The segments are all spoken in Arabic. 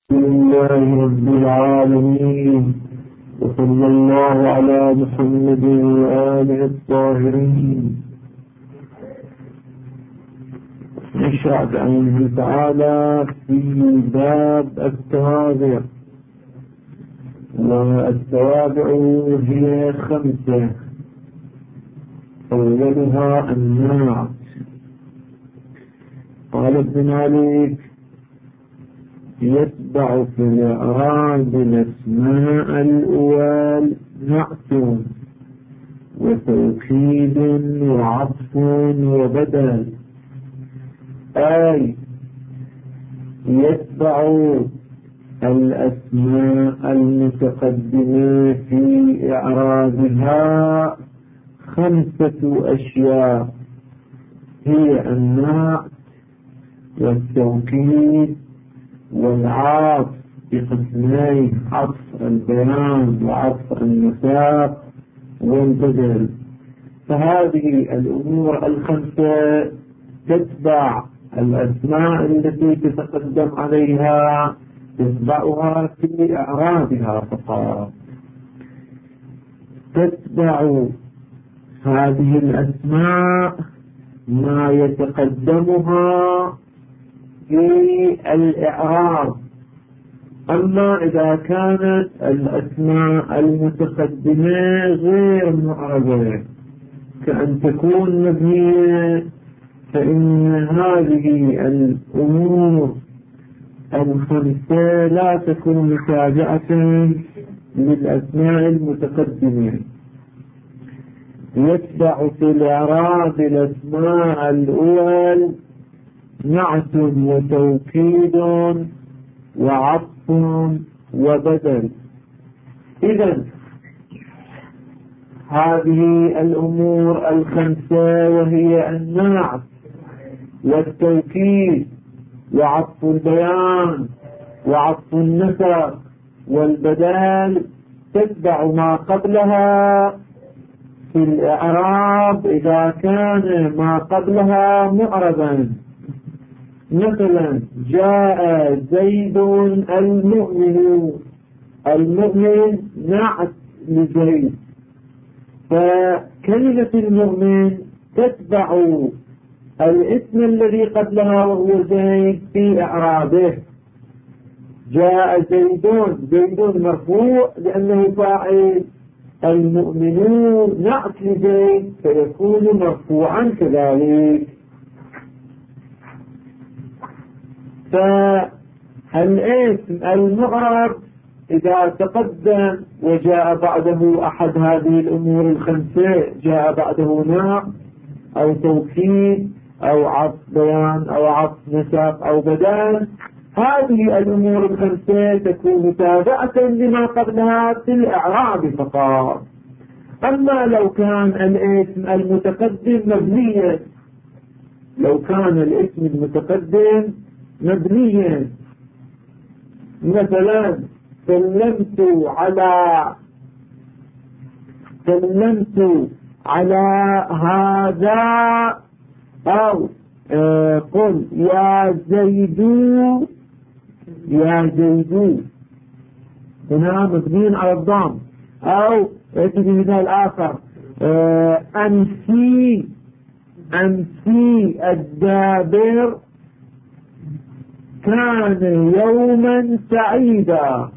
لله رب العالمين، وصلى الله على محمد وآله الطاهرين. نشرع بأمره تعالى في باب التوابع، والتوابع هي 5. أولها النعت. قال ابن مالك: يتبع في الإعراب الأسماء الأول نعت وتوكيد وعطف وبدل. أي يتبع الأسماء المتقدمة في إعرابها 5 أشياء، هي النعت والتوكيد والعطف بقسمين: عطف البيان وعطف النساق والبدل. فهذه الأمور 5 تتبع الأسماء التي تتقدم عليها، تتبعها في إعرابها فقط. تتبع هذه الأسماء ما يتقدمها في الإعراب. أما إذا كانت الأسماء المتقدمة غير معربة كأن تكون مبنية، فإن هذه الأمور 5 لا تكون متابعة للأسماء المتقدمة. يتبع في الإعراب الأسماء الأول نعت وتوكيد وعطف وبدل. إذن هذه الأمور 5 وهي النعت والتوكيد وعطف البيان وعطف النسق والبدل تتبع ما قبلها في الإعراب إذا كان ما قبلها معربا. مثلا: جاء زيد المؤمن. المؤمن نعت لزيد، فكلمة المؤمن تتبع الاسم الذي قبلها وهو زيد في إعرابه. جاء زيدون، زيدون مرفوع لأنه فاعل، المؤمنون نعت لزيد فيكون مرفوعا كذلك. فالاسم المعرب إذا تقدم وجاء بعده أحد هذه الأمور 5، جاء بعده نعت أو توكيد أو عطف بيان أو عطف نسق أو بدل، هذه الأمور 5 تكون متابعة لما قبلها في الإعراب فقط. أما لو كان الاسم المتقدم مبنيا، لو كان الاسم المتقدم مبنيا، مثلا: سلمت على هذا، أو قل يا زيد، هنا مبني على الضم. أو يأتي بمثال آخر: أمسي الدابر كان يوما سعيدا.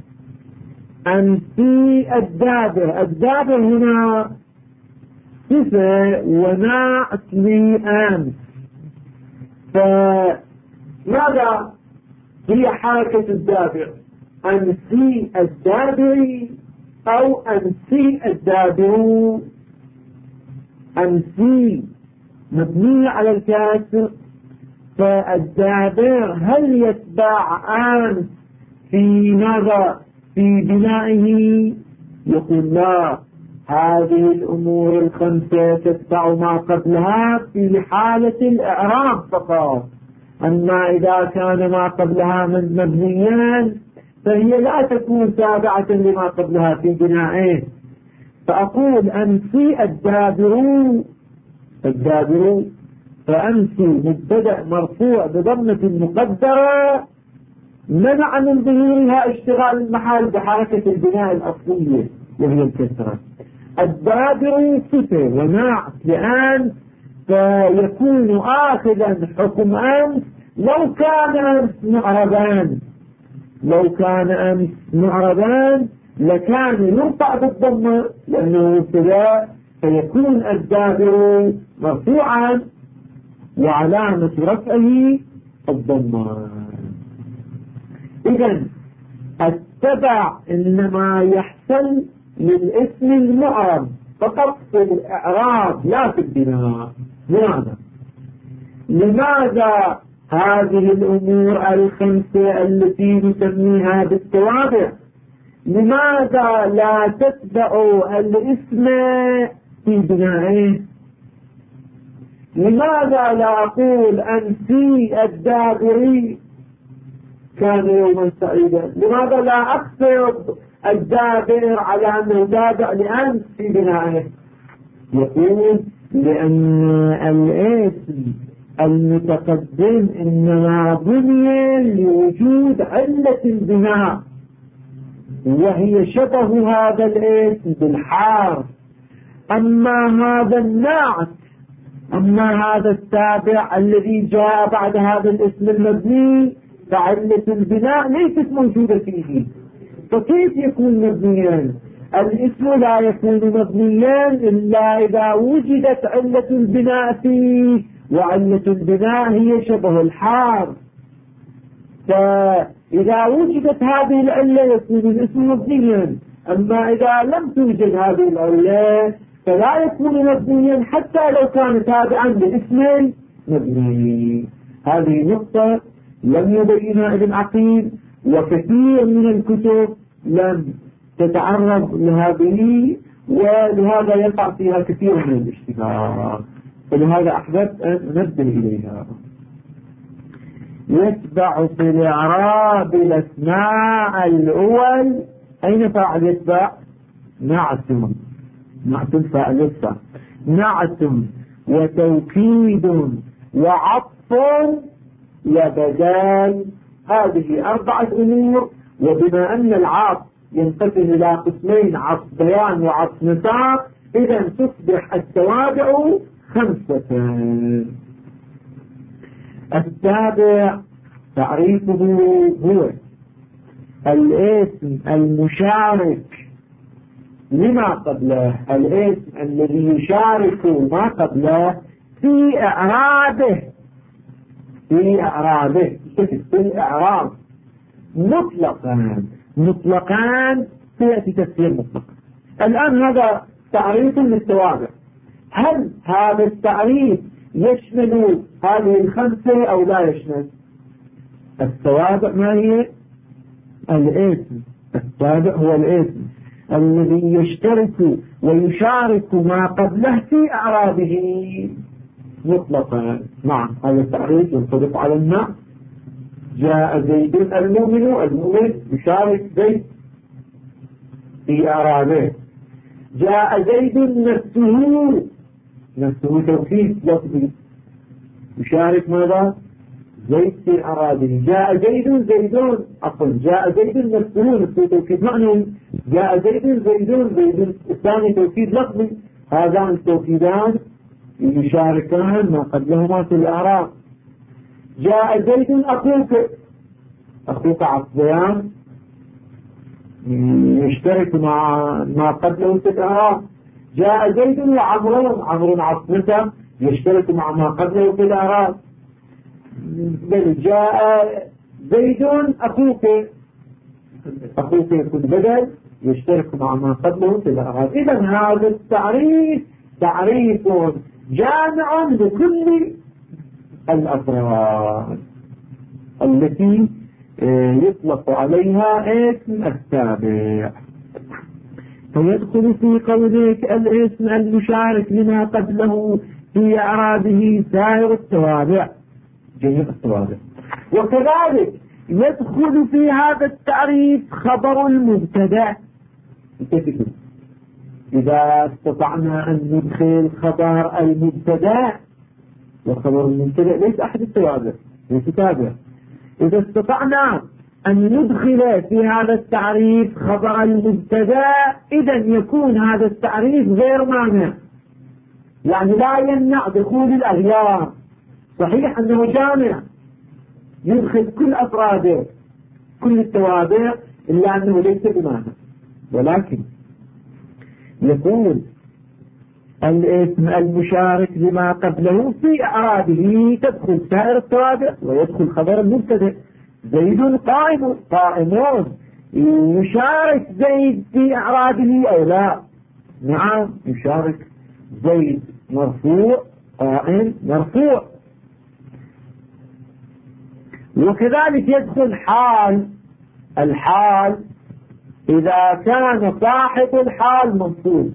أمسي الدابر هنا صفة ونعت لأمس. فماذا هي حركة الدابر؟ أمسي الدابر أو أمسي الدابر؟ أمسي مبني على الكسر، فالدابر هل يتبع أمس في ماذا؟ في بنائه؟ يقول لا، هذه الأمور 5 تتبع ما قبلها في حالة الإعراب فقط. أما إذا كان ما قبلها من مبنيا فهي لا تكون تابعة لما قبلها في بنائه. فأقول أمسي الدابر، فأمسي مبتدأ مرفوع بضمة مقدرة منع من ظهورها اشتغال المحل بحركة البناء الأصلية وهي الكسرة. الدابر صفة ونعت لأن فيكون آخذا حكم أمس لو كان أمس معربان، لو كان أمس معربان لكان يرفع بالضمة لأنه ابتداء، فيكون الدابر مرفوعا وعلامة رفعه الضمة. إذن التبع إنما يحصل للاسم المعرب فقط في الإعراب لا في البناء. لماذا هذه الأمور الخمسة التي نسميها بالتوابع لماذا لا تتبع الاسم في بنائه؟ لماذا لا أقول أنسي الدابري كان يوما سعيدا؟ لماذا لا أخفض الدابر على أنه تابع لأنس في بنائه؟ يقول لأن الاسم المتقدم إنما بني لوجود علة البناء وهي شبه هذا الاسم بالحرف. أما هذا النعت، أما هذا التابع الذي جاء بعد هذا الاسم المبني فعلة البناء ليست موجودة فيه، فكيف يكون مبنيا؟ الاسم لا يكون مبنيا إلا إذا وجدت علة البناء فيه، وعلة البناء هي شبه الحرف. فإذا وجدت هذه العلة يكون الاسم مبنيا، أما إذا لم توجد هذه العلة فلا يكون مبنيا حتى لو كان تابعا لاسم مبني. هذه نقطة لم يبينها ابن عقيل، وكثير من الكتب لم تتعرض لهذه، ولهذا يقع فيها كثير من الاشتباه، ولهذا أحببت أن أنبه إليها. يتبع في الإعراب الأسماء الأول. أين فاعل يتبع؟ نعتم فاعل يتبع، نعتم وتوكيد وعطف وبدال. هذه 4 أمور. وبما أن العطف ينقسم إلى قسمين، عطف بيان وعطف نساق، إذا تصبح التوابع 5. التابع تعريفه هو الاسم المشارك لما قبله، الاسم الذي يشارك ما قبله في إعرابه، في الإعراب مطلقا سيأتي تفسير مطلق. الآن هذا تعريف للتوابع. هل هذا التعريف يشمل هذه 5 أو لا يشمل؟ التوابع ما هي؟ الاسم. التابع هو الاسم الذي يشترك ويشارك ما قبله في أعرابه مطلقا. نعم، هذا التعريف ينطبق على النعت. جاء زيد المؤمن يشارك زيد في أعرابه. جاء زيد نفسه توكيد لفظي يشارك ماذا؟ زيد في أعرابه. جاء زيدون جاء زيد نفسه توكيد معنوي. جاء زيد الثاني توكيد لفظي. هذان التوكيدان يشاركان ما قبلهما في الأعراب. جاء زيد أخوك عطفيان يشترك مع ما قبله في الأعراب. جاء زيد وعمر عطفته يشترك مع ما قبله في الأعراب. بل جاء زيد أخوك يكون بدل يشترك مع ما قبله في الأعراب. إذا هذا التعريف تعريف جامع لكل الأفراد التي يطلق عليها اسم التابع. فيدخل في قولك الاسم المشارك لما قبله في أعرابه سائر التوابع، جميع التوابع. وكذلك يدخل في هذا التعريف خبر المبتدأ. إذا استطعنا أن ندخل خبر المبتدأ، وخبر المبتدأ ليس أحد التوابع، ليس تابع. إذا استطعنا أن ندخل في هذا التعريف خبر المبتدا، إذا يكون هذا التعريف غير مانع، يعني لا يمنع دخول الأغيار. صحيح أنه جامع يدخل كل أفراده كل التوابع، إلا أنه ليس بمعنى، ولكن يكون الاسم المشارك لما قبله في أعرابه تدخل سائر التوابع ويدخل خبر المبتدا. زيد قائم، قائمون، يشارك زيد في أعرابه أو لا؟ نعم يشارك زيد، مرفوع، قائم، مرفوع. وكذلك يدخل حال. الحال إذا كان صاحب الحال منصوب،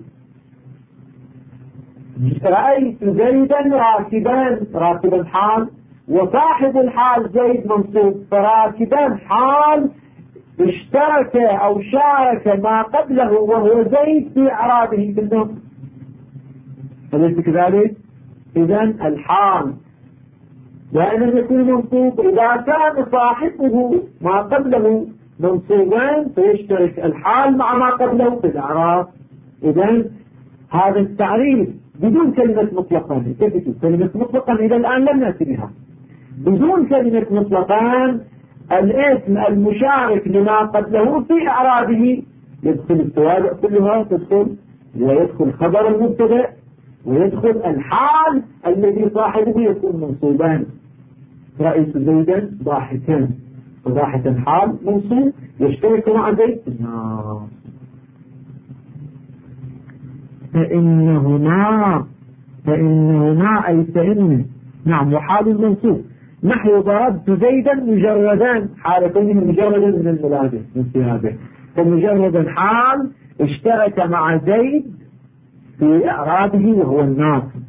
رأيت زيدا راكبا حال، وصاحب الحال زيد منصوب، فراكبا حال اشترك أو شارك ما قبله وهو زيد في إعرابه بالنصب، أليس كذلك؟ إذا الحال دائما يكون منصوب إذا كان صاحبه ما قبله منصوبان، فيشترك الحال مع ما قبله في الإعراب. إذا هذا التعريف بدون كلمة مطلقا، كلمة مطلقا إلى الآن لم نأتي بها. بدون كلمة مطلقان الاسم المشارك لما قبله في إعرابه يدخل التوابع كلها، ويدخل خبر المبتدا، ويدخل الحال الذي صاحبه يكون منصوبان. رأيت زيدا ضاحكا، ضاحكا حال منصوب يشترك مع زيد. فإنهما أي فإن، نعم، وحال المنصوب نحو ضربت زيدا مجردا، حالتين مجردا من الملازم من سياده، فمجردا حال اشترك مع زيد في إعرابه وهو الناصب.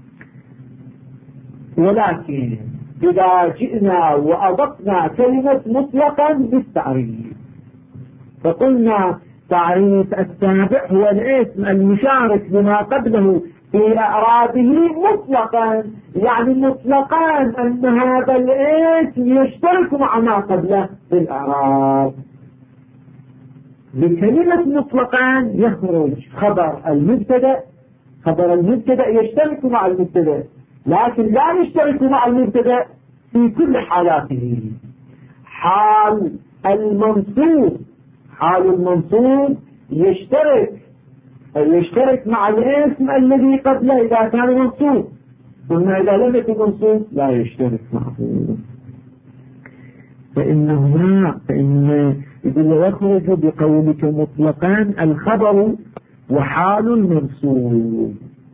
ولكن إذا جئنا وأضفنا كلمة مطلقا للتعريف فقلنا تعريف السابع هو الاسم المشارك لما قبله في إعرابه مطلقا، يعني مطلقا أن هذا الاسم يشترك مع ما قبله في الإعراب. بكلمة مطلقا يخرج خبر المبتدا، خبر المبتدا يشترك مع المبتدا، لكن لا يشترك مع المبتدا في كل حالاته. حال المنصوب يشترك مع الاسم الذي قبله إذا كان منصوب، ثم إذا لم يكن منصوب لا يشترك معه. فإن يخرج بقولك مطلقان الخبر وحال المنصوب،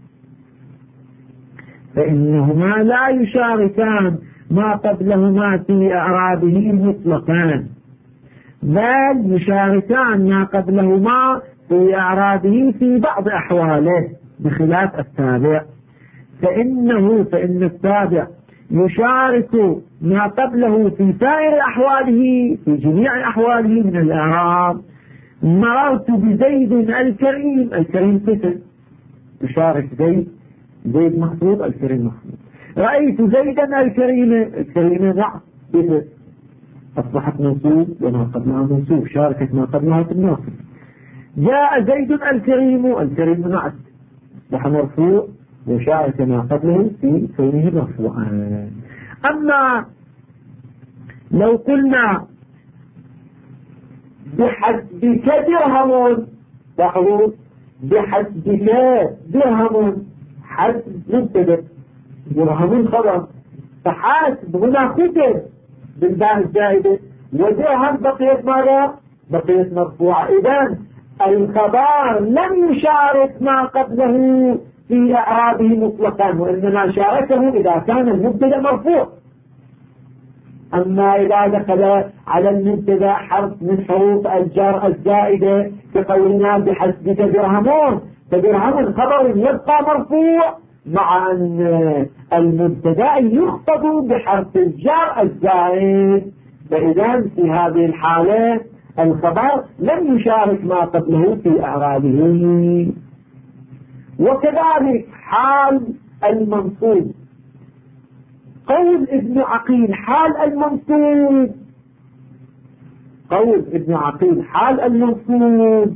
فإنهما لا يشاركان ما قبلهما في إعرابه مطلقان، بل يشاركان ما قبلهما في إعرابه في بعض أحواله بخلاف التابع. فإن التابع يشارك ما قبله في سائر أحواله، في جميع أحواله من الإعراب. مررت بزيد الكريم قسم، يشارك زيد محفوظ، الكريم محفوظ. رأيت زيدا الكريم نعم قسم، أصبحت منصوب وما قبلها منصوب، شاركت ما قبلها في الناصب. جاء زيد الكريم نعت، أصبح مرفوع وشارك ما قبله في كونه مرفوعا. أما لو قلنا بحسبك درهم، لاحظوا بحسبك درهم، حسب مبتدا، درهم خبر، فحاسب هنا ختم بالباء الزائدة، ودرهم بقيت ماذا؟ بقيت مرفوعة. إذن الخبر لم يشارك ما قبله في إعرابه مطلقا، وإنما شاركه إذا كان المبتدا مرفوع. أما إذا دخل على المبتدا حرف من حروف الجر الزائدة كقولنا بحسبك درهمون، فدرهم خبر يبقى مرفوع مع أن المبتدا يخفض بحرف الجر الزائد، فإذا في هذه الحالة الخبر لم يشارك ما قبله في إعرابه. وكذلك حال المنصوب، قول ابن عقيل حال المنصوب قول ابن عقيل حال المنصوب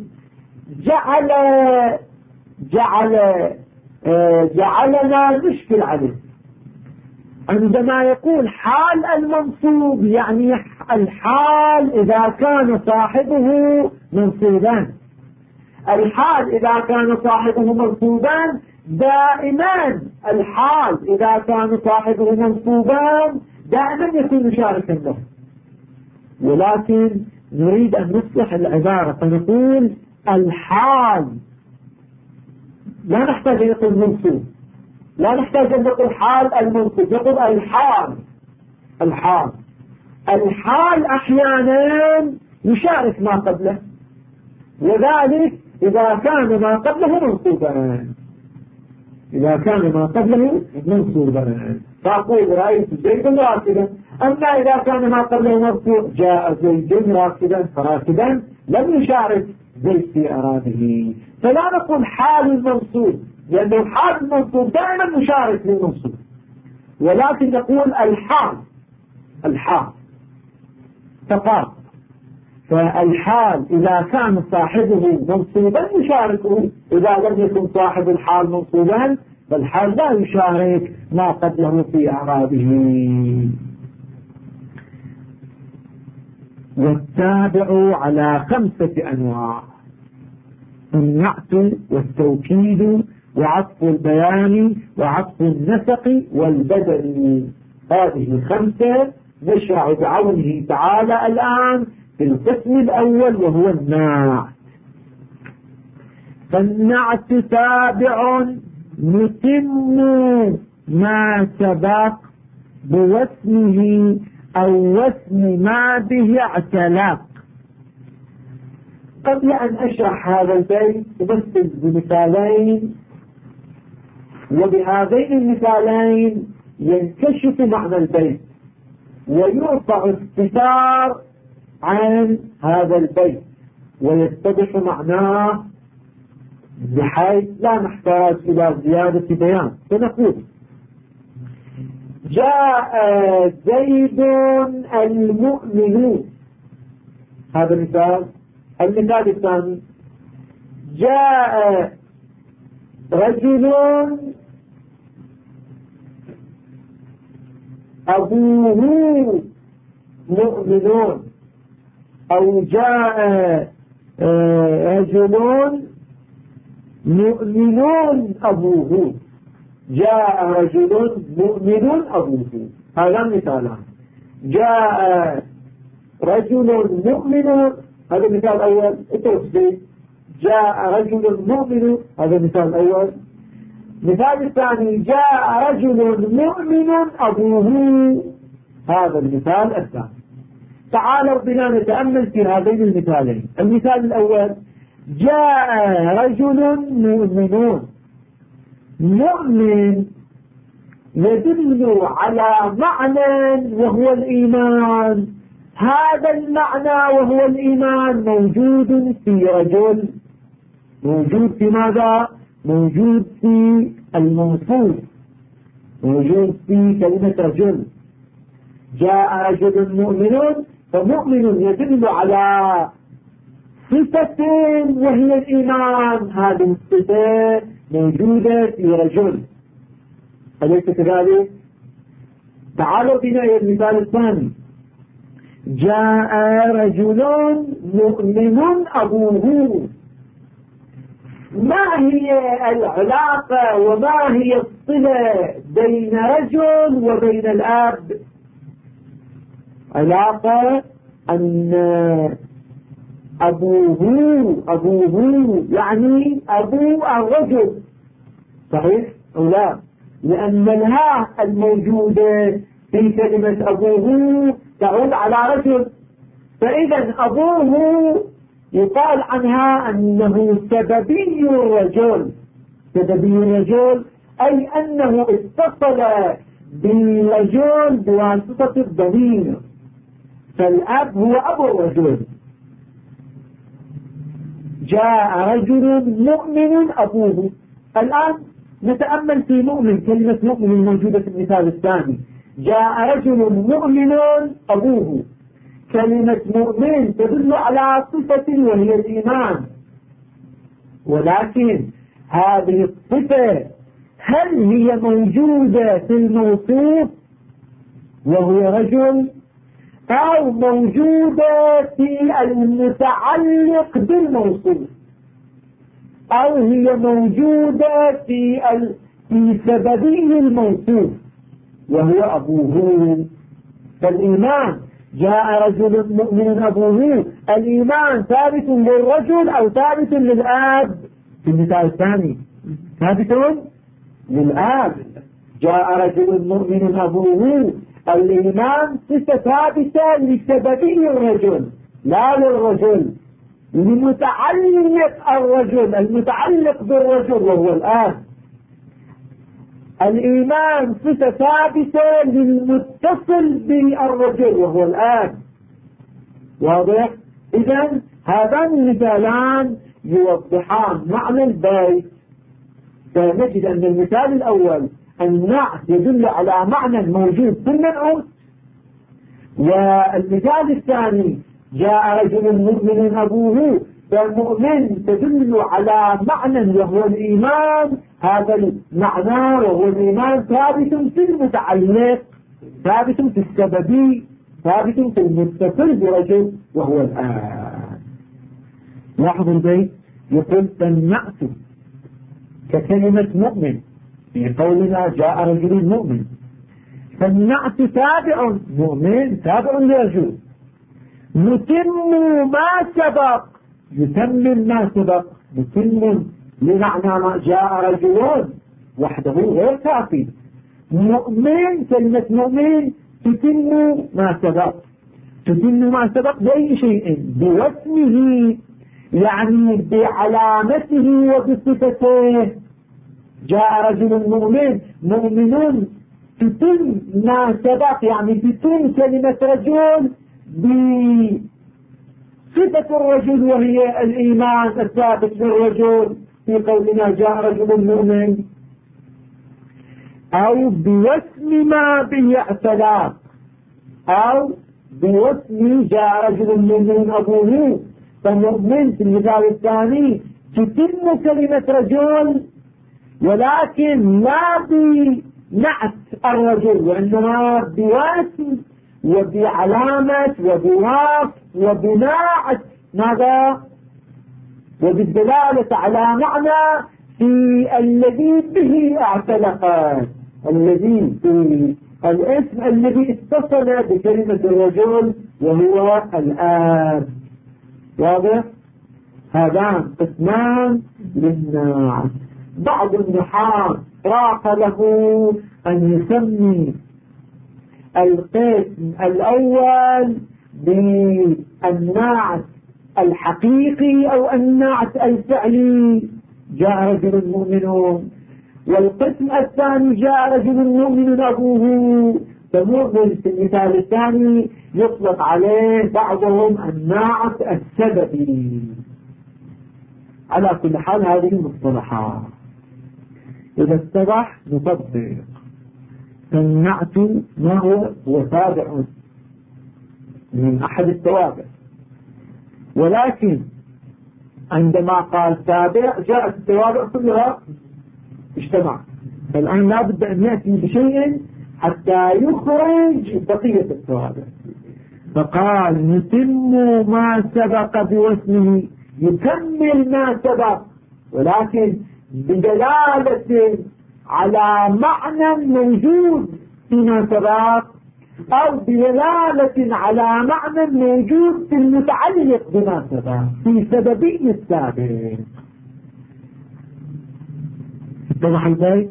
جعلنا نشكل عليه. عندما يقول حال المنصوب يعني الحال إذا كان صاحبه منصوبا. الحال إذا كان صاحبه منصوبا دائما، الحال إذا كان صاحبه منصوبا دائما يكون مشاركا له. ولكن نريد أن نصلح العبارة فنقول الحال، لا نحتاج أن نقول منصوب، لا نحتاج أن نقول حال المنصوب، نقول الحال أحيانا يشارك ما قبله، وذلك إذا كان ما قبله منصوبا. فأقول رأيت زيد راكدا. أما إذا كان ما قبله مرفوع جاء زيد راكدا، فراكدا لم يشارك زيد في أراده، فلا نقول حال المنصوب، لأنه حال المنصوب دائما مشارك للمنصوب، ولكن نقول الحال فقط. فالحال إذا كان صاحبه منصوبا يشاركه، إذا لم يكن صاحب الحال منصوبا فالحال لا يشارك ما قبله في أعرابه. والتابع على 5 أنواع: النعت والتوكيد وعطف البيان وعطف النسق والبدل. هذه 5 نشرع بعونه تعالى الآن في القسم الأول وهو النعت. فالنعت تابع يتم ما سبق بواسمه أو واسم ما به اعتلق. قبل أن أشرح هذا البيت أمثل بمثالين، وبهذين المثالين ينكشف معنى البيت ويرفع الستار عن هذا البيت ويتضح معناه بحيث لا نحتاج إلى زيادة بيان. فنقول: جاء زيد المؤمن. هذا مثال. المثال الثاني: جاء رجل أبوه مؤمنون، أو جاء رجل مؤمنون أبوه. جاء رجل مؤمن أبوه. هذا مثالان. جاء رجل مؤمن، هذا مثال أول. التوسيع: جاء رجل مؤمن، هذا مثال أول. مثال الثاني: جاء رجل مؤمن أبوه، هذا المثال الثاني. تعالوا بنا نتأمل في هذين المثالين. المثال الأول: جاء رجل مؤمن يدل على معنى وهو الإيمان. هذا المعنى وهو الإيمان موجود في رجل، موجود في ماذا؟ موجود في الموصوف، موجود في كلمة رجل. جاء رجل مؤمن، فمؤمن يدل على صفة وهي الإيمان. هذه الصفة موجودة في رجل، أليس كذلك؟ تعالوا بنا إلى المثال الثاني: جاء رجل مؤمن أبوه. ما هي العلاقة وما هي الصلة بين رجل وبين الأب؟ علاقة أن أبوه يعني أبو الرجل، صحيح أو لا؟ لأن الهاء الموجودة في كلمة أبوه تعود على رجل، فإذا أبوه يقال عنها أنه سببي الرجل. سببي الرجل أي أنه اتصل بالرجل بواسطة الضمير، فالأب هو أبو الرجل. جاء رجل مؤمن أبوه. الآن نتأمل في مؤمن، كلمة مؤمن موجودة في المثال الثاني. جاء رجل مؤمن أبوه، كلمة مؤمن تدل على صفة وهي الإيمان، ولكن هذه الصفة هل هي موجودة في الموصوف وهو رجل، أو موجودة في المتعلق بالموصوف، أو هي موجودة في سببي الموصوف وهو أبوه؟ فالإيمان جاء رجل مؤمن أبوه، الإيمان ثابت للرجل أو ثابت للآب؟ في المثال الثاني ثابت للآب. جاء رجل مؤمن أبوه، الإيمان صفة ثابتة لسببه الرجل لا للرجل، لمتعلق الرجل المتعلق بالرجل وهو الآب. الإيمان صفة ثابتة للمتصل بالرجل وهو الآب. واضح؟ إذن هذان المثالان يوضحان معنى البيت. فنجد أن المثال الأول النعت يدل على معنى موجود في المنعوت، والمثال الثاني جاء رجل مؤمن أبوه، فالمؤمن تدل على معنى وهو الإيمان، هذا المعنى وهو الإيمان ثابت في المتعلق، ثابت في السببي، ثابت في المتصل برجل وهو الآن. لاحظوا البيت يقول فالنعت ككلمة مؤمن في قولنا جاء رجل مؤمن، فالنعت تابع مؤمن تابع لرجل، متم ما سبق يتمم ما سبق، متم لمعنى ما جاء رجل وحده غير كافي. مؤمن كلمة مؤمن تتم ما سبق، تتم ما سبق بأي شيء؟ بواسمه، يعني بعلامته وبصفته. جاء رجل مؤمن، مؤمنون تتم ما سبق، يعني تتم كلمة رجل بصفة الرجل وهي الإيمان الثابت للرجل في قولنا جاء رجل مؤمن، أو بواسم ما به اعتلاق، أو بواسم جاء رجل مؤمن أبوه. فالمؤمن في المثال الثاني تتم كلمة رجل، ولكن لا بنعت الرجل، وإنما بواسم وبعلامة وبوصف وبناعت ماذا؟ وبالدلالة على معنى في الذي به اعتلقت، الذي في الاسم الذي اتصل بكلمة الرجل وهو الآب. واضح؟ هذان قسمان للناس. بعض النحاة راق له أن يسمي القسم الأول بالنعت الحقيقي أو النعت الفعلي، جاء رجل مؤمن، والقسم الثاني جاء رجل مؤمن أبوه. فالمؤمن في المثال الثاني يطلق عليه بعضهم النعت السببي. على كل حال هذه المصطلحات إذا اتضح نطبق. فالنعت ما هو تابع من أحد التوابع، ولكن عندما قال تابع جاءت التوابع كلها اجتمع، فالآن لا بد أن يأتي بشيء حتى يخرج بقية التوابع. فقال نتم ما سبق بواسمه، يكمل ما سبق، ولكن بدلالة على معنى موجود فيما سبق، أو بدلالة على معنى موجود في المتعلق بما سبق في سببي السابق. اتضح البيت؟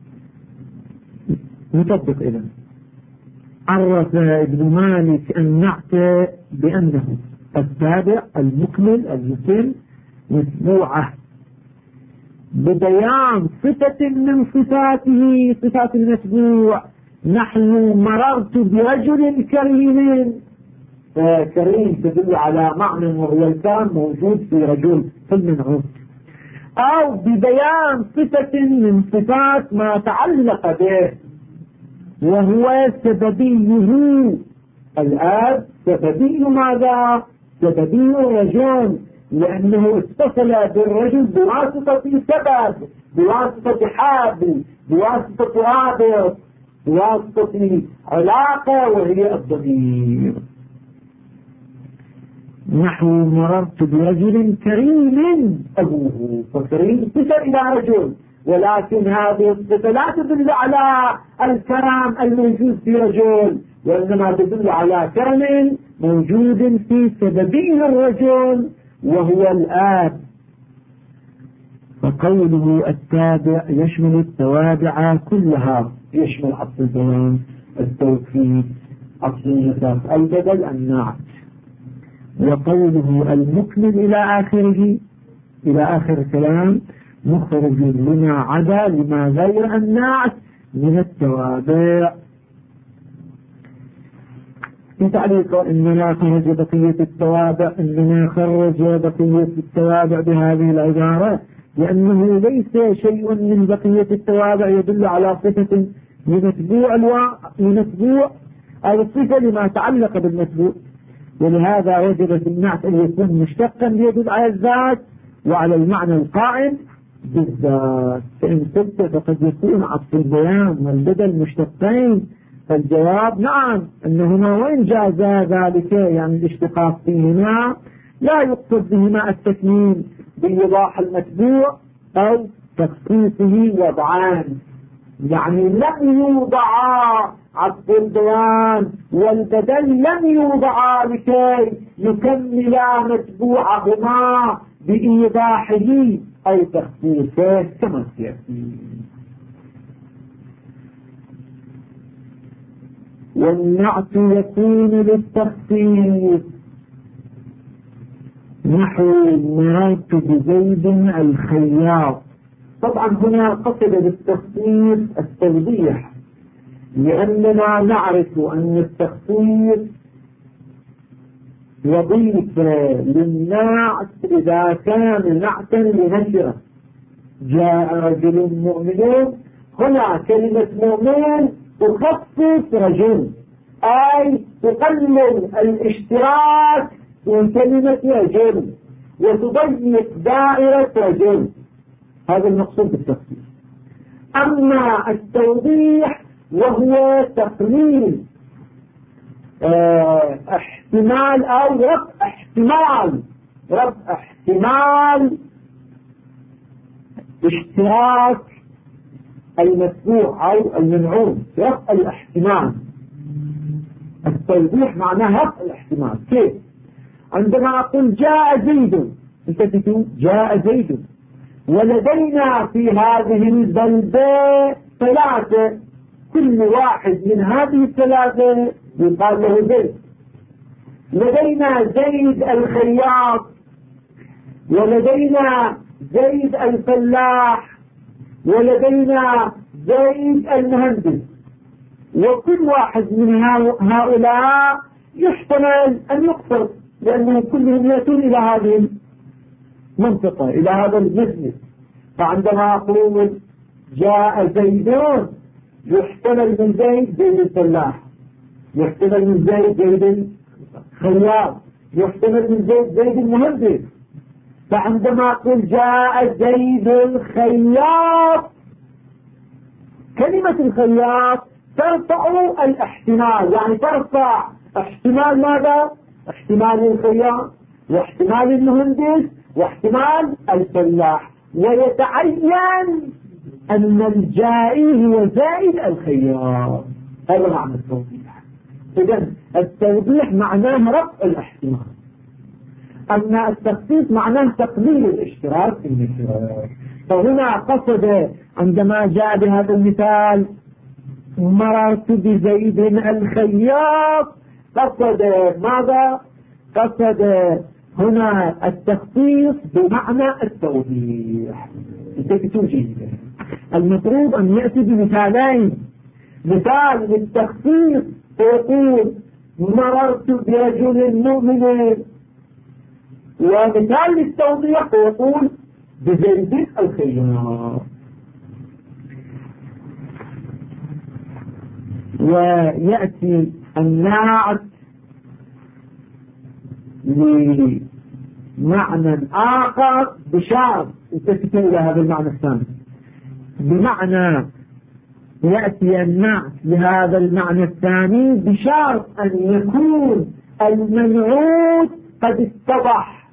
نطبق إذن. عرف ابن مالك النعت بأنه التابع المكمل المتم متبوعة ببيان صفة من صفاته، صفات المتبوع. نحن مررت برجل كريم، كريم تدل على معنى وهو الكام موجود في رجل في المنعوت، أو ببيان صفة من صفات ما تعلق به وهو سببيه، الآب سببي ماذا؟ سببي رجل، لأنه اتصل بالرجل بواسطة سبب، بواسطة حابل، بواسطة رابط، بواسطة علاقة وهي الضمير. نحو مررت برجل كريم أبوه، فكريم اتصل إلى رجل، ولكن هذه الصفة لا تدل على الكرم الموجود في رجل، وإنما تدل على كرم موجود في سببي الرجل وهو الآب. فقوله التابع يشمل التوابع كلها، يشمل عطف البيان، التوكيد، عطف النسخ، البدل، النعت. وقوله المكمل إلى آخره، إلى آخر الكلام، مخرج لما عدا لما غير النعت من التوابع. في تعليق إننا خرج بقية التوابع، إننا خرج بقية التوابع بهذه العبارة، لأنه ليس شيء من بقية التوابع يدل على صفة لمتبوع أو صفة لما تعلق بالمتبوع، ولهذا وجب في النعت أن يكون مشتقا ليدل على الذات وعلى المعنى القائم بالذات. فإن قلت فقد يكون عطف البيان والبدل مشتقين، فالجواب نعم، أنهما وإن جاز ذلك يعني الاشتقاق فيهما لا يقصد بهما التكميل بإيضاح المتبوع أو تخصيصه وضعان، يعني لم يوضعا عطف البيان والبدل لم يوضعا لكي يكملا متبوعهما بإيضاحه أو تخصيصه كما سيأتي. والنعت يكون للتخصيص، نحو مررت بزيد الخياط. طبعا هنا قصد بالتخصيص التوضيح، لأننا نعرف أن التخصيص يضيف للنعت إذا كان نعتا لنشرة. جاء رجل مؤمن، هنا كلمة مؤمن تخصص رجل، أي تقلل الاشتراك من كلمة رجل وتضيق دائرة رجل، هذا المقصود بالتخصيص. أما التوضيح وهو تقليل احتمال أو رفع احتمال اشتراك المتبوع أو المنعوم، رفع الاحتمال. التوضيح معناه رفع الاحتمال. كيف؟ عندما أقول جاء زيد، انت تقول جاء زيد، ولدينا في هذه البلدة ثلاثة، كل واحد من هذه الثلاثة يقال له زيد. لدينا زيد الخياط، ولدينا زيد الفلاح، ولدينا زيد المهندس، وكل واحد من هؤلاء يحتمل أن يقصر، لأنهم كلهم يأتون إلى هذه المنطقة، إلى هذا المجلس. فعندما أقول جاء زيدون، يحتمل من زيد الفلاح، يحتمل من زيد الخياط، يحتمل من زيد المهندس. فعندما أقول جاء زيد الخياط، كلمة الخياط ترفع الاحتمال، يعني ترفع احتمال ماذا؟ احتمال الخياط واحتمال المهندس واحتمال الفلاح، ويتعين أن الجائي هو زائد الخياط. هذا معنى التوضيح. إذن التوضيح معناه رفع الاحتمال، أما التخصيص معناه تقليل الاشتراك في الاشتراك. فهنا قصد عندما جاء بهذا المثال مررت بزيد الخياط، قصد ماذا؟ قصد هنا التخصيص بمعنى التوضيح. المفروض أن يأتي بمثالين، مثال للتخصيص فيقول مررت برجل مؤمن، ومثال للتوضيح فيقول بزيد الخياط. ويأتي النعت لمعنى آخر بشرط التفتوا إلى هذا المعنى الثاني، بمعنى يأتي النعت لهذا المعنى الثاني بشرط أن يكون المنعوت قد اتضح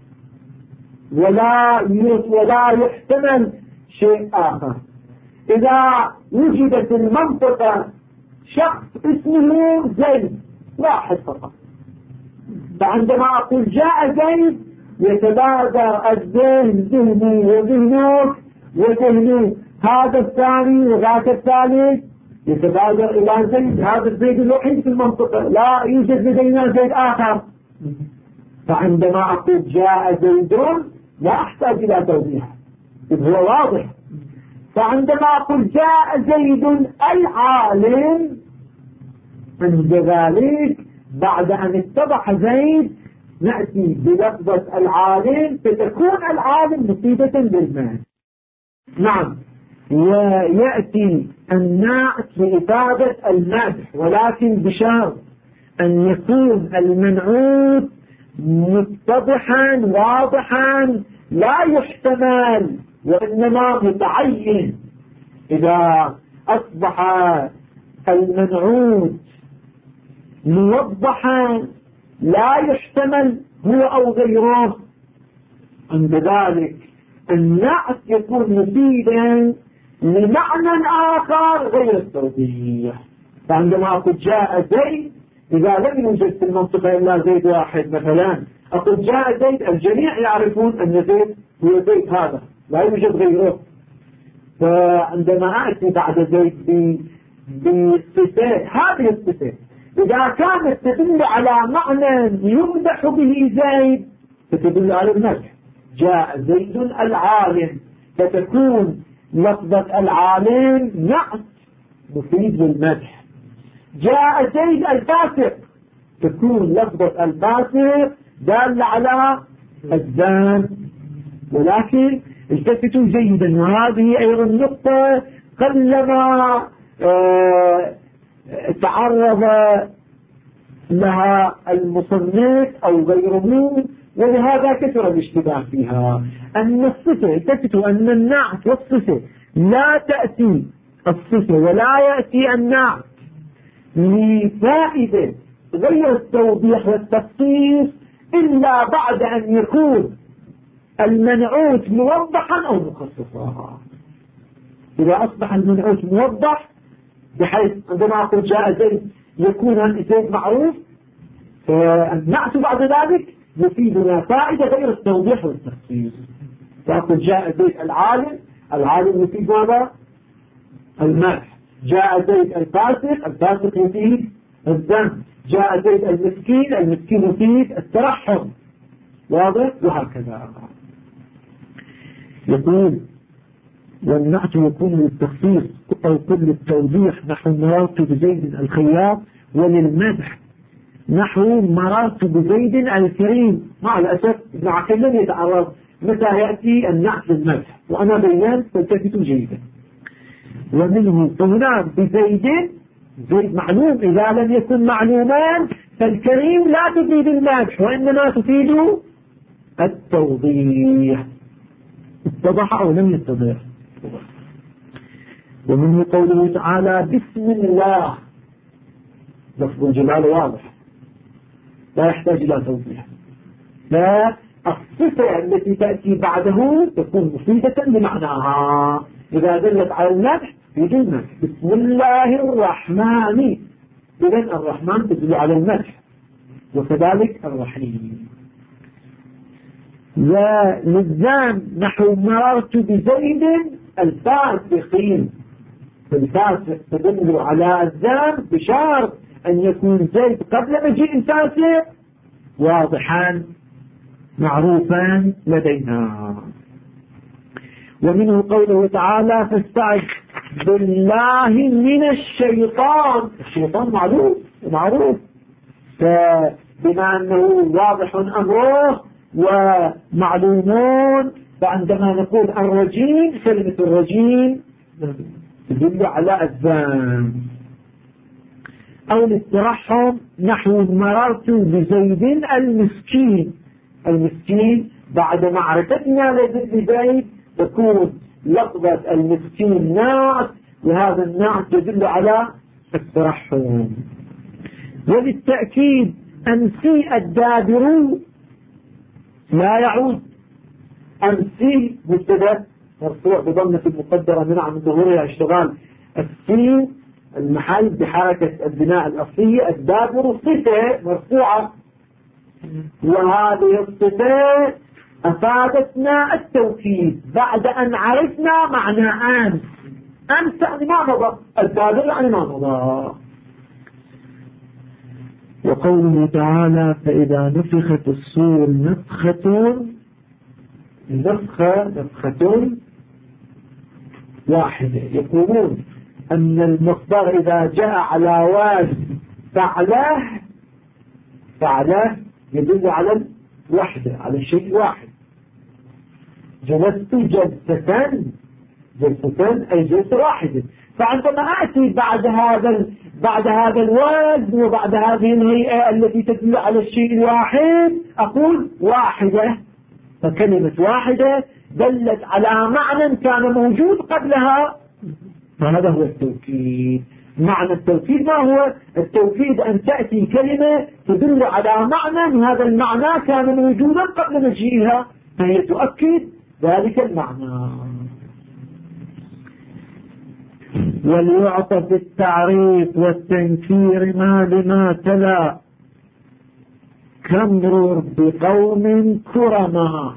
ولا يحتمل شيء آخر. إذا وجدت المنطقة شخص اسمه زيد واحد فقط، فعندما أقول جاء زيد يتبادر الذهن ذهني وذهنك وذهني هذا الثاني وذاك الثالث، يتبادر إلى زيد، هذا الزيد الوحيد في المنطقة، لا يوجد لدينا زيد آخر. فعندما أقول جاء زيد لا أحتاج إلى توضيح، إذ هو واضح. فعندما أقول جاء زيد العالم، عند ذلك بعد أن اتضح زيد نأتي بلفظة العالم، فتكون العالم مفيدة للمعنى. نعم، ويأتي النعت لإفادة المدح، ولكن بشرط أن يكون المنعوت متضحا واضحا لا يحتمل وإنما متعين. إذا أصبح المنعوت موضحا لا يحتمل هو أو غيره، عند ذلك النعت يكون مفيدا لمعنى آخر غير التوضيح. فعندما أقول جاء زيد، إذا لم يوجد في المنطقة إلا زيد واحد مثلا، أقول جاء زيد، الجميع يعرفون أن زيد هو زيد هذا، لا يوجد غيره. فعندما أتي بعد زيد بالصفات، هذه الصفات إذا كانت تدل على معنى يمدح به زيد فتدل على المدح. جاء زيد العالم، فتكون لفظة العالم نعت مفيد للمدح. جاء زيد الفاسق، تكون لفظة الفاسق دالة على الذم. ولكن التفتوا جيدا، وهذه أيضا نقطة قلما تعرض لها المصنف أو غيره، ولهذا كثر الاشتباه فيها. أن الصفة، التفتوا أن النعت والصفة لا تأتي الصفة ولا يأتي النعت لفائدة غير التوضيح والتخصيص إلا بعد أن يكون المنعوت موضحا أو مخصصا. إذا أصبح المنعوت موضح بحيث عندما أقول جاء زيد يكون زيد معروف، فالنعت بعد ذلك يفيدنا فائدة غير التوضيح والتخصيص. فأقول جاء زيد العالم، العالم يفيد ماذا؟ المدح. جاء زيد الفاسق، الفاسق يفيد الذم. جاء زيد المسكين، المسكين يفيد الترحم. واضح؟ وهكذا. يقول والنعت يكون للتخصيص أو كل التوضيح، نحو مررت بزيد الخياط، وللمدح نحو مررت بزيد الكريم. مع الأسف ابن عقيل لم يتعرض متى يأتي النعت للمدح، وأنا بيان فالتفتوا جيدا. ومنه هنا بزيد، زيد معلوم، إذا لم يكن معلومان فالكريم لا تفيد المدح وإنما تفيد التوضيح. اتضح أو لم يتضح. ومنه قوله تعالى بسم الله، لفظ الجلال واضح لا يحتاج إلى توضيح. لا، الصفة التي تأتي بعده تكون مفيدة لمعناها. إذا دلت على المدح يجي المدح. بسم الله الرحمن، إذن الرحمن تدل على المدح، وكذلك الرحيم. وللذم نحو مررت بزيد الفاسقين، فالفاسق تدل على الذم بشرط أن يكون زيد قبل مجيء الفاسق واضحا معروفا لدينا. ومنه قوله تعالى فاستعذ بالله من الشيطان. الشيطان معروف، فبما أنه واضح أمره ومعلومون، فعندما نقول الرجيم، كلمة الرجيم تدل على الذم. أو الترحم نحو مررت بزيد المسكين. المسكين بعد معرفتنا لزيد تكون لفظة المسكين نعت، وهذا النعت يدل على الترحم. وللتأكيد أمسي الدابر لا يعود. أمسي مبتدأ مرفوع بضمة المقدرة منع من ظهورها اشتغال السين المحل بحركة البناء الأصلية. الدابر صفة مرفوعة، وهذه الصفة أفادتنا التوكيد بعد أن عرفنا معنى أمس. أمس يعني ما مضى، الدابر يعني ما مضى. وقوله تعالى فإذا نفخت الصور نفخة واحدة. يقولون أن المصدر إذا جاء على وزن فعله يدل على الوحدة، على الشيء الواحد. جلست جلسة أي جلسة واحدة. فعندما أتي بعد هذا الوزن وبعد هذه الهيئة التي تدل على الشيء الواحد أقول واحدة. فكلمة واحدة دلت على معنى كان موجود قبلها، فهذا هو التوكيد. معنى التوكيد ما هو؟ التوكيد أن تأتي كلمة تدل على معنى، هذا المعنى كان موجودا قبل مجيئها، فهي تؤكد ذلك المعنى. وليعطى في التعريف والتنكير ما لما تلا كمرر بقوم كرما.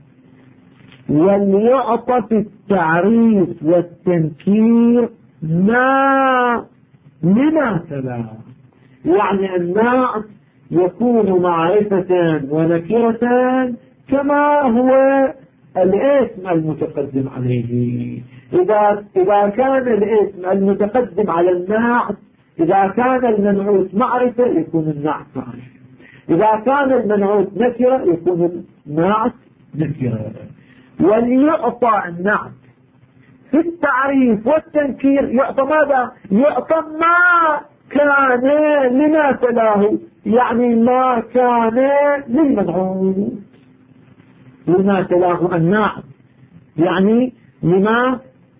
وليعطى في التعريف والتنكير ما لما تلا، يعني النعت يكون معرفة ونكرة كما هو الاسم المتقدم عليه. إذا كان الاسم المتقدم على النعت، إذا كان المنعوت معرفة يكون النعت معرفة، إذا كان المنعوت نكرة يكون النعت نكرة. وليعطى النعت في التعريف والتنكير يعطى ماذا؟ يعطى ما كان لما تلاه، يعني ما كان للمنعوت. لما تلاه النعت يعني لما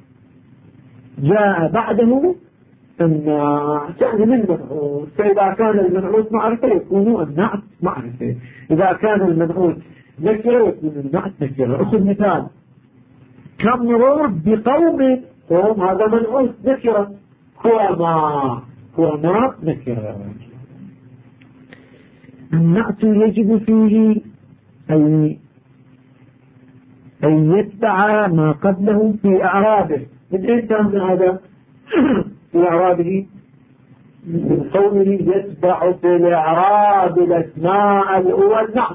جاء بعده النعت، يعني للمنعوت. فإذا كان المنعوت معرفة يكون النعت معرفة، إذا كان المنعوت نكرة يكون النعت نكرة. أخذ مثال: كمرر بقوم، قوم هذا منعوت نكرة، كرما نكرة. النعت يجب فيه أن يتبع ما قبله في أعرابه. من أين كان هذا؟ في أعرابه من قوله يتبع في الإعراب الأسماء الأول النعت،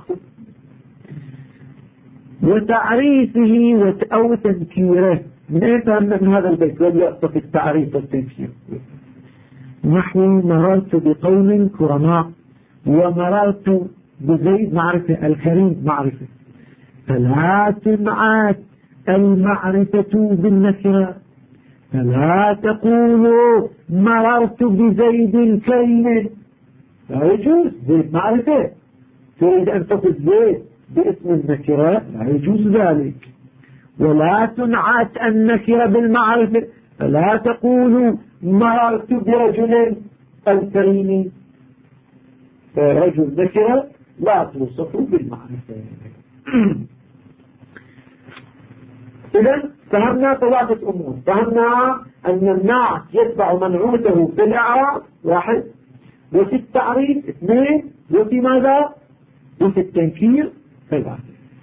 وتعريفه أو تذكيره. من أين فهمنا من هذا البيت؟ وليعطى في التعريف والتذكير نحو مررت بقوم كرماء، ومررت بزيد معرفة، الكريم معرفة. فلا تنعت المعرفة بالنكرة، فلا تقولوا مررت بزيد كريم، لا يجوز. زيد معرفة، تريد أن تقول زيد باسم النكرة، لا يجوز ذلك. ولا تنعت النكرة بالمعرفة، فلا تقولوا مررت برجل الكريم، رجل نكرة لا توصف بالمعرفة. إذن فهمنا ثلاثة أمور. فهمنا أن النعت يتبع منعوته في الإعراب واحد، وفي التعريف اثنين، وفي ماذا؟ وفي التنكير ثلاثة.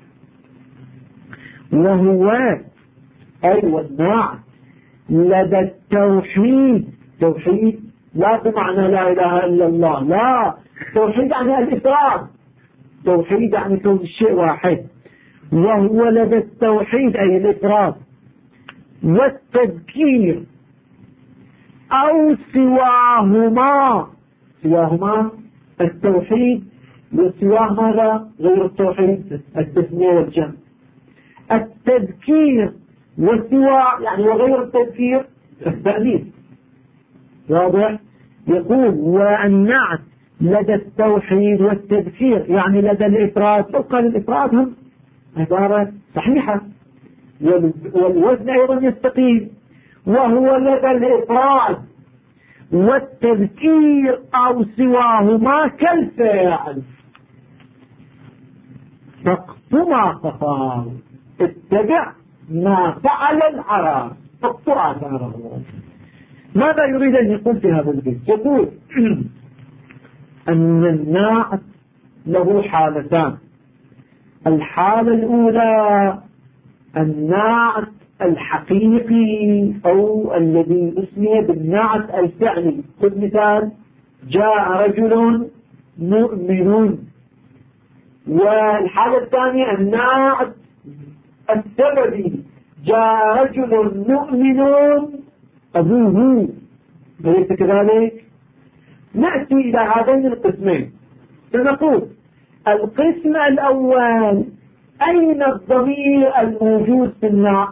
وهو أيوة النعت لدى التوحيد. توحيد لا بمعنى لا إله إلا الله، لا، توحيد يعني الإفراد، توحيد يعني كون الشيء واحد. وهو لدى التوحيد أي الإفراد والتذكير أو سواهما. سواهما التوحيد، وسواه ماذا؟ غير التوحيد، التثنية والجمع. التذكير وسوى يعني وغير التذكير التأنيث، واضح؟ يقول والنعت لدى التوحيد والتذكير، يعني لدى الإفراد، وقال الإفراد هم عبارة صحيحة والوزن أيضا يستقيم، وهو لدى الإفراد والتذكير أو سواهما كالفاعل. فاقتما تفاعل، اتبع ما فعل العرب، اقطع اثاره. ماذا يريد أن يقول في هذا البيت؟ يقول أن النعت له حالتان. الحالة الأولى النعت الحقيقي أو الذي اسمه بالنعت الفعلي. خذ مثال: جاء رجل مؤمن. والحالة الثانية النعت السببي: جاء رجل مؤمن أبوه. أليس كذلك؟ نأتي إلى هذين القسمين فنقول: القسم الأول، أين الضمير الموجود في النعت؟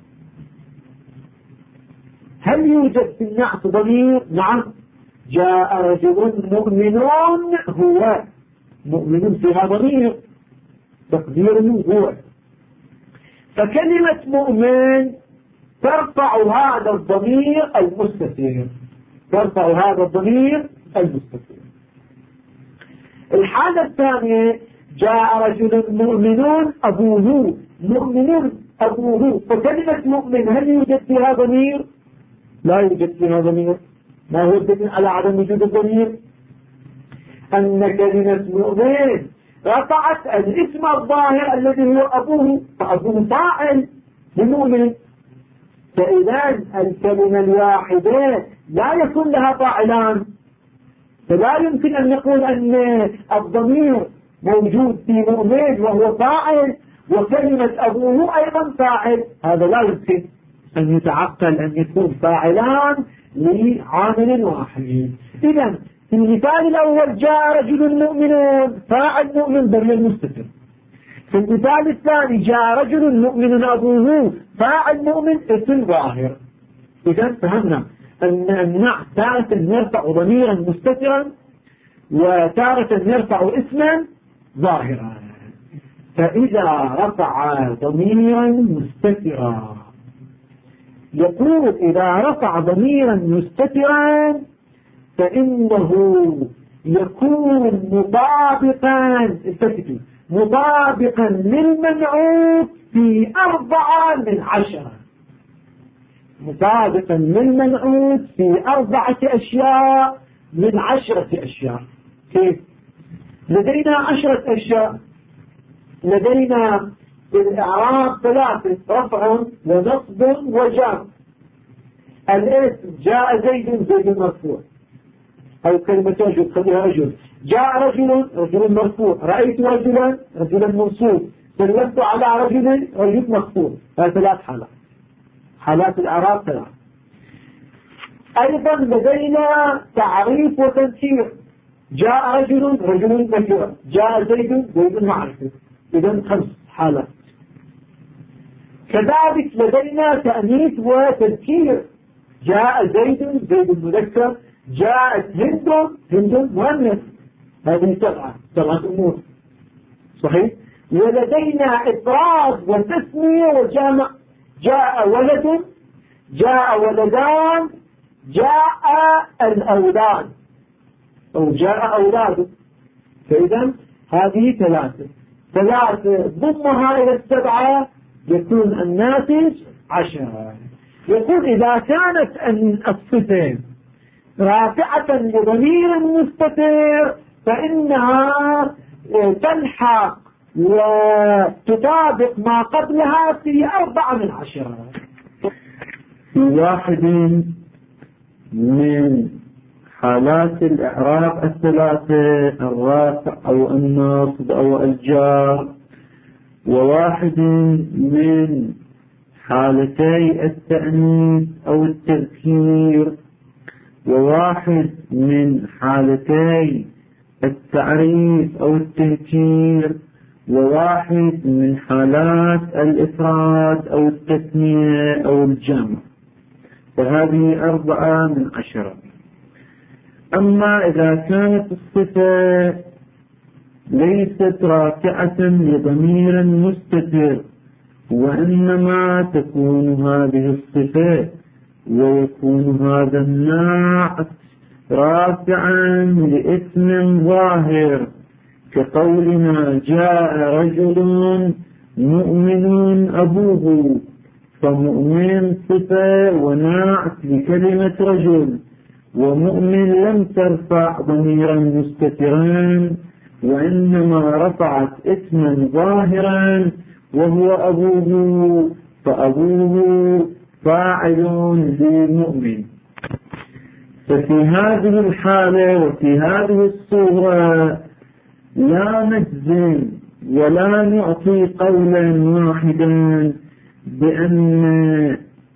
هل يوجد في النعت ضمير؟ نعم، جاء رجل مؤمن، هو مؤمن فيها ضمير تقديره هو. فكلمة مؤمن ترفع هذا الضمير المستتر، ترفع هذا الضمير المستتر. الحالة الثانية: جاء رجل مؤمن أبوه، مؤمن أبوه. فكلمة مؤمن هل يوجد فيها ضمير؟ لا يوجد فيها ضمير. ما هو الدليل على عدم وجود الضمير؟ أن كلمة مؤمن رفعت الاسم الظاهر الذي هو أبوه، فأبوه فاعل لمؤمن. فإذا الكلمة الواحدة لا يكون لها فاعلان، فلا يمكن أن نقول أن الضمير موجود في مؤمن وهو فاعل وكلمة أبوه أيضا فاعل. هذا لا يمكن أن يتعقل أن يكون فاعلان لعامل واحد. إذا في المثال الأول جاء رجل مؤمن، فاعل مؤمن ضمير مستتر. في المثال الثاني جاء رجل مؤمن أبوه، فاعل مؤمن اسم ظاهر. إذا فهمنا أن النعت تارة يرفع ضميرا مستترا وتارة يرفع اسما ظاهرا. فإذا رفع ضميرا مستترا، يقول إذا رفع ضميرا مستترا فإنه يكون مطابقا للمنعوت في 4 من 10. مطابقا للمنعوت في 4 أشياء من 10 أشياء. كيف؟ لدينا 10 أشياء. لدينا الإعراب 3: رفع ونصب وجر. الاسم جاء زيد، زيد مرفوع، أو كلمة رجل خليها رجل. جاء رجل مرفوع، رأيت رجلا منصوب، سلمت على رجل مخفوض. هذه 3 حالات، حالات الإعراب 3. أيضا لدينا تعريف وتنكير: جاء رجل مجرور، جاء زيد معرفة. إذن 5 حالات. كذلك لدينا تأنيث وتذكير: جاء زيد مذكر، جاءت هند مؤنث. هذه 7 أمور. صحيح. ولدينا إفراد وتثنية وجمع: جاء ولد، جاء ولدان، جاء الأولاد، أو جاء أولاد. فإذا هذه 3 ضمها إلى 7 يكون الناتج 10. يقول إذا كانت الصفة رافعة لضمير مستتر فإنها تلحق وتطابق ما قبلها في 4 من 10. في واحد من حالات الإعراب 3: الرافع أو النصب أو الجار. وواحد من حالتي التأنيث أو التذكير. وواحد من حالتي التعريف أو التهجير. وواحد من حالات الإفراد أو التثنية أو الجمع. فهذه 4 من 10. أما إذا كانت الصفة ليست رافعة لضمير مستتر، وإنما تكون هذه الصفة ويكون هذا النعت رافعا لاسم ظاهر، كقولنا جاء رجل مؤمن أبوه، فمؤمن صفة ونعت لكلمة رجل، ومؤمن لم ترفع ضميرا مستترا وإنما رفعت اسما ظاهرا وهو أبوه، فأبوه فاعل للمؤمن. ففي هذه الحالة وفي هذه الصورة لا نجزم ولا نعطي قولا واحدا بأن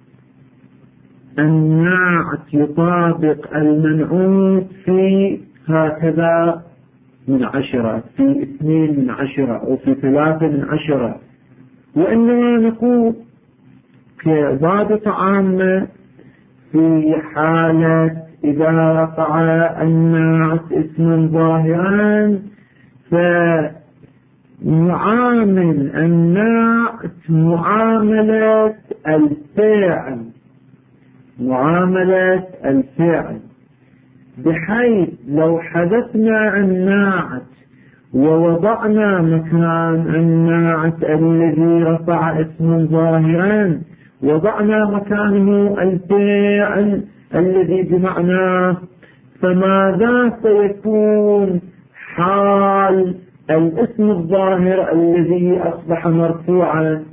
النعت يطابق المنعوت في هكذا من 10، في 2 من 10 أو في 3 من 10، وإنما نقول كضابط عامة في حالة إذا رفع النعت اسما ظاهرا فنعامل النعت معاملة الفعل، بحيث لو حذفنا النعت ووضعنا مكان النعت الذي رفع اسما ظاهرا وضعنا مكانه الفعل الذي بمعناه، فماذا سيكون حال الاسم الظاهر الذي أصبح مرفوعا؟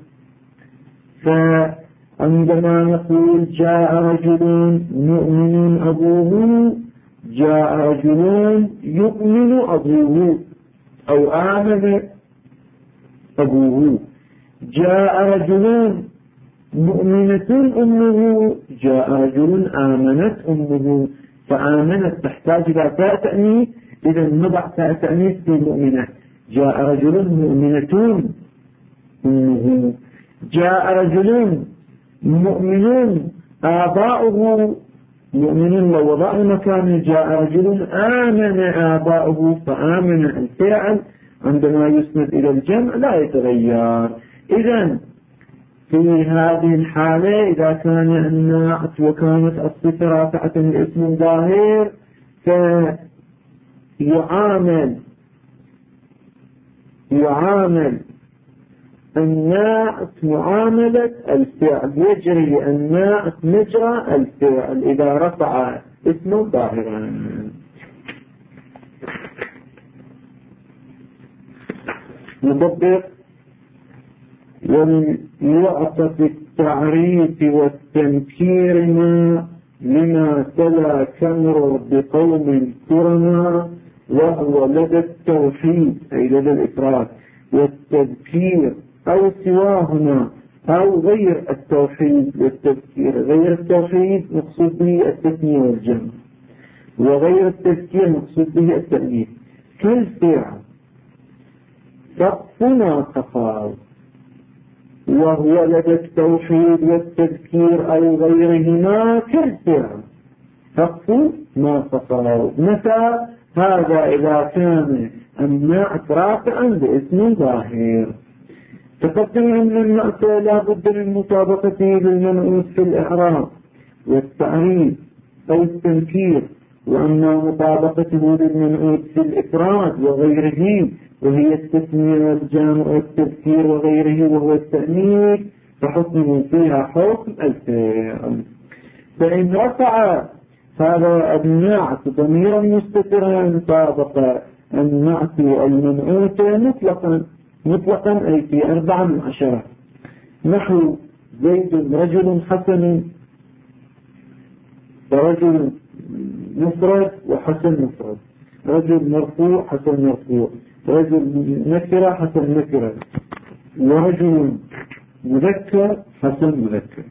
فعندما نقول جاء رجل مؤمن أبوه، جاء رجل يؤمن أبوه أو آمن أبوه، جاء رجل مؤمنة أمه، جاء رجل آمنت أمه، فآمنت تحتاج إلى تاء تأنيث، إذا نضع تاء تأنيث في مؤمنة. جاء رجل مؤمنة أمه، جاء رجل مؤمن آباؤه، مؤمن لو وضع مكان جاء رجل آمن آباؤه، فآمن الفعل عندما يسند إلى الجمع لا يتغير. إذن في هذه الحالة إذا كان النعت وكانت الصفة رافعة لاسم ظاهر فيعامل النعت معاملة الفعل، يجري النعت مجرى الفعل إذا رفع اسم ظاهرا. نطبق وليعطى في التعريف والتنكير لما تلا كمر بقوم كرما، وهو لدى التوحيد أي لدى الإفراد والتذكير أو سواهما أو غير التوحيد والتذكير. غير التوحيد مقصود به التثنية والجمع، وغير التذكير مقصود به التأنيث. كالفعل سقفنا تفاوت، وهو لدى التوحيد والتذكير أو غيرهما كالفعل سقف ما تفاوت. متى هذا؟ إذا كان النعت رافعا باسم ظاهر. تقدم أن النعت لا بد من مطابقته للمنعوت في الإعراب والتعريف أو التنكير، وأما مطابقته للمنعوت في الإفراد وغيره وهي التثنية والجمع والتذكير وغيره وهو التأنيث، فحكمه فيها حكم الفعل. فإن رفع هذا النعت ضميرا مستترا طابق النعت المنعوت مطلقا أي في 4 من 10. نحو زيد رجل حسن، فرجل مفرد وحسن مفرد، رجل مرفوع حسن مرفوع، رجل نكرة حسن نكرة، ورجل مذكر حسن مذكر.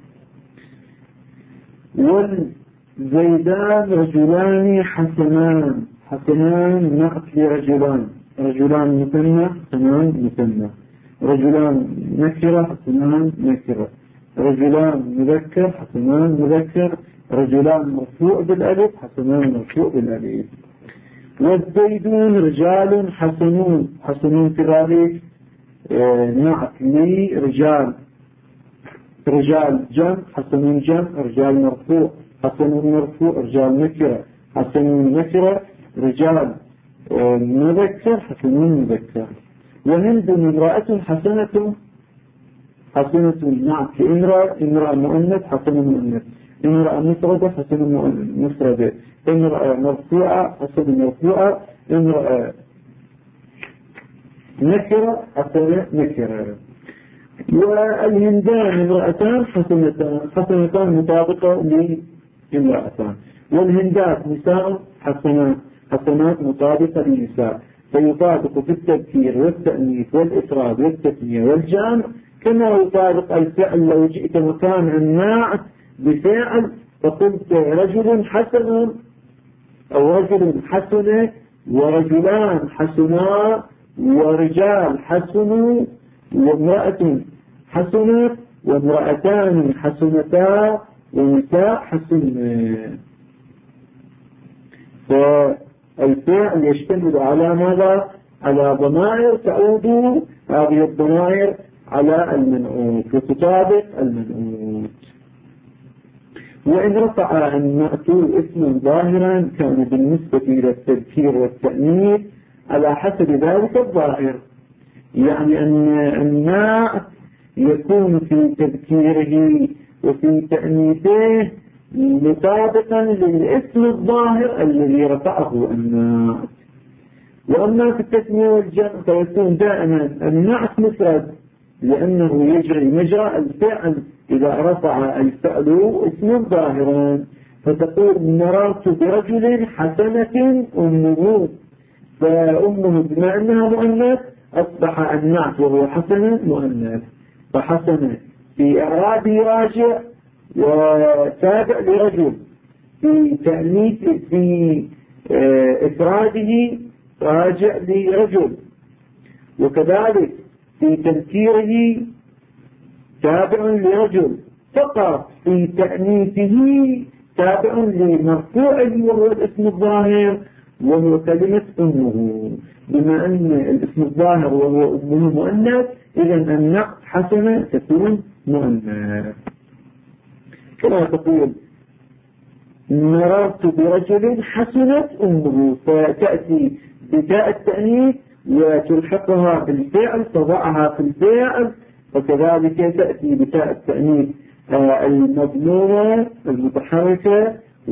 والزيدان رجلان حسنان، حسنان نعت لرجلان، رجلان مثنى حسنان مثنى، رجلان نكرة حسنان نكرة، رجلان مذكر حسنان مذكر، رجلان مرفوع بالألف، حسنان مرفوع بالألف. والزيدون رجال حسنون، حسنون كذلك نعت لرجال، رجال جمع، حسنون جمع، رجال مرفوع، حسنون مرفوع، رجال نكرة، حسنون نكرة، رجال مذكر، حسنون مذكر. وهند امرأة حسنة، حسنة نعت لامرأة، امرأة مؤنث، حسنة مؤنث، امرأة مفردة، حسنة مفردة، امرأة مرفوعة، حسنة مرفوعة، امرأة نكرة، حسنة نكرة. والهندان امرأتان حسنتان، حسنتان مطابقة لامرأتان. والهندات نساء حسنات، حسنات مطابقة للنساء، فيطابق في التذكير والتأنيث والإفراد والتثنية والجمع كما يطابق الفعل لو جئت مكان الناعت بفعل فقلت رجل حسن أو رجل حسن ورجلان حسنا ورجال حسن وامرأة حسنة وامرأتان حسنتا ونساء حسن. فالفعل يشتمل على ماذا؟ على ضمائر تعود هذه الضمائر على المنعوت وتطابق المنعوت. وإن رفع النعت اسما ظاهرا كان بالنسبة إلى التذكير والتأنيث على حسب ذلك الظاهر، يعني أن النعت يكون في تذكيره وفي تأنيثه مطابقا للاسم الظاهر الذي رفعه النعت. وأما في التثنية والجمع فيكون دائما النعت مفرد لأنه يجري مجرى الفعل إذا رفع الفعل اسم ظاهرا، فتقول مررت برجل حسنة أمه، فأمه بما أنها مؤنث أصبح النعت وهو حسن مؤنث، فحسن في إعرابه راجع وتابع لرجل، في تأنيث في إفراده راجع لرجل، وكذلك في تذكيره تابع لرجل، فقط في تأنيثه تابع لمرفوعه وهو الاسم الظاهر وهو كلمة أمه، بما أن الاسم الظاهر وهو أمه مؤنث إذا النعت حسنة تكون مؤنث. كما تقول مررت برجل حسنت أمه، فتأتي بتاء التأنيث وتلحقها بالفعل تضعها في الفعل، وكذلك تأتي بتاء التأنيث المضمومة المتحركة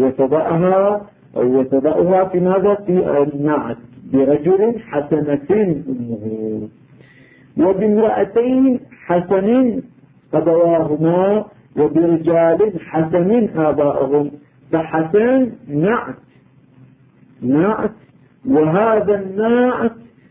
وتضعها في ماذا؟ في النعت برجل حسنة أمه. وبامرأتين حسن أبواهما وبرجال حسن آباؤهم، فحسن نعت وهذا النعت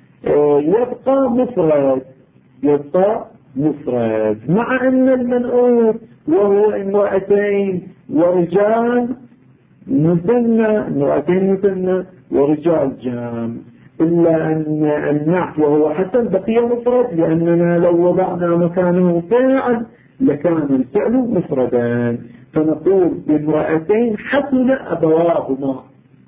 يبقى مفرد مع أن المنعوت وهو امرأتين ورجال مثنى، امرأتين مثنى ورجال جمع، إلا أن النعت وهو حسن بقي مفرد، لأننا لو وضعنا مكانه فاعل لكان الفعل مفردا، فنقول بامرأتين حسن أبواهما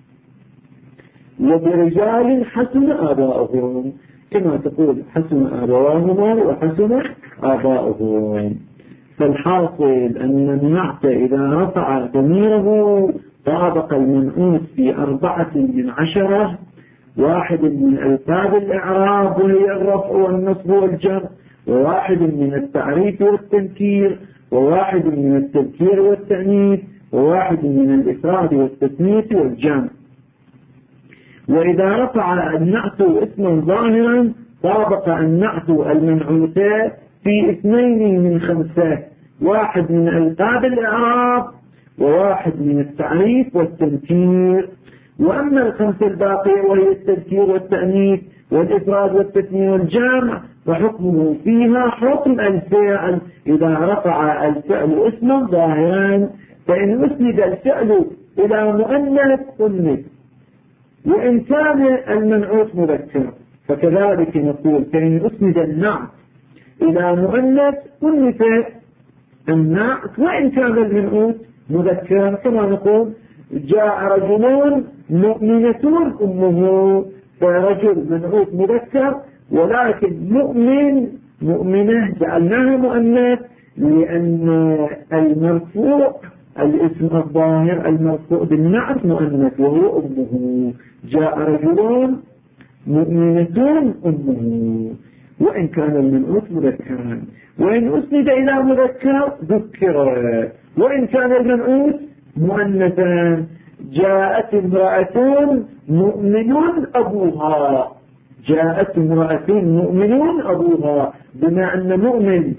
وبرجال حسن آباؤهم، كما تقول حسن أبواهما وحسن آباؤهم. فالحاصل أن النعت إذا رفع ضميره طابق المنعوت في 14، واحد من ألفاظ الإعراب وهي الرفع والنصب والجر، وواحد من التعريف والتنكير، وواحد من التذكير والتأنيث، وواحد من الإفراد والتثنية والجمع. وإذا رفع النعت اسما ظاهرا طابق النعت المنعوتات في 2 من 5، واحد من ألفاظ الإعراب وواحد من التعريف والتنكير. وأما 5 الباقية وهي التذكير والتأنيث والإفراد والتثنية والجمع فحكمه فيها حكم الفعل إذا رفع الفعل اسما ظاهرا، فإن أسند الفعل إلى مؤنث أنث، وإن كان المنعوت مذكر فكذلك نقول فإن أسند النعت إلى مؤنث أنث النعت وإن كان المنعوت مذكرا، كما نقول جاء رجلان مؤمنة أمه، فرجل منعوت مذكر، ولكن مؤمنة جعلناها مؤنث لأن المرفوع الاسم الظاهر المرفوع بالنعت مؤنث وهو أمه. جاء رجلان مؤمنة أمه، وإن كان المنعوت مذكرا، وإن أسند إلى مذكر ذكر، وإن كان المنعوت مؤنثا. جاءت امرأة مؤمن أبوها، جاءت امرأة مؤمن أبوها، بما أن مؤمن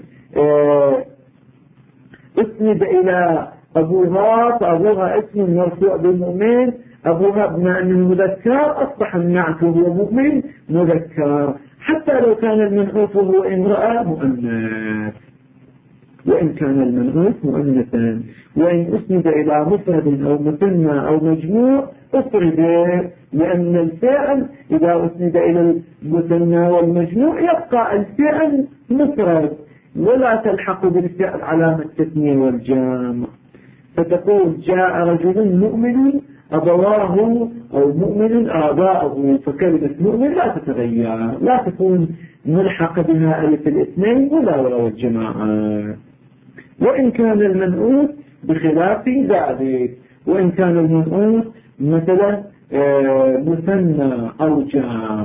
اسند إلى أبوها، فأبوها اسم مرفوع بالمؤمن، أبوها بما أنه مذكر أصبح النعت وهو مؤمن مذكر، حتى لو كان المنعوت وهو امرأة مؤنث، وإن كان المنعوت مؤنثا. وإن أسند إلى مفرد أو مثنى أو مجموع أفرد، لأن الفعل إذا أسند إلى المثنى والمجموع يبقى الفعل مفرد، ولا تلحق بالفعل علامة التثنية والجمع. فتقول جاء رجل مؤمن أبواه أو مؤمن آباءه، فكلمة مؤمن لا تتغير، لا تكون ملحق بها ألف الاثنين ولا واو الجماعة. وإن كان المنعوت بخلاف ذلك، وإن كان المنعوت مثلا مثنى أو جمع.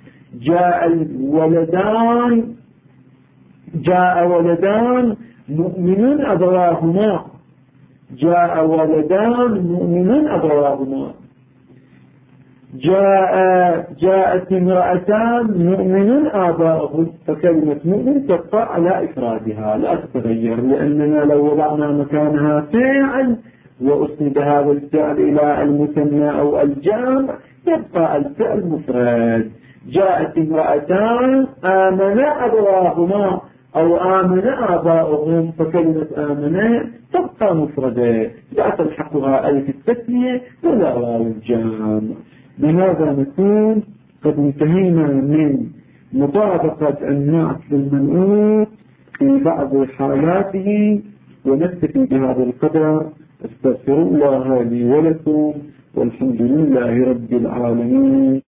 جاء ولدان مؤمن أبواهما، جاء ولدان مؤمن أبواهما. جاءت امرأتان مؤمن آباؤه، فكلمة مؤمن تبقى على إفرادها لا تتغير، لأننا لو وضعنا مكانها فعل وأسند هذا الفعل إلى المثنى أو الجمع يبقى الفعل مفرد. جاءت امرأتان آمن أبواهما أو آمن آباؤهم، فكلمة آمن تبقى مفردة لا تلحقها ألف التثنية ولا واو الجمع. بهذا نكون قد انتهينا من مطابقة النعت للمنعوت في بعض حالاته، ونكتفي بهذا القدر. استغفر الله لي ولكم، والحمد لله رب العالمين.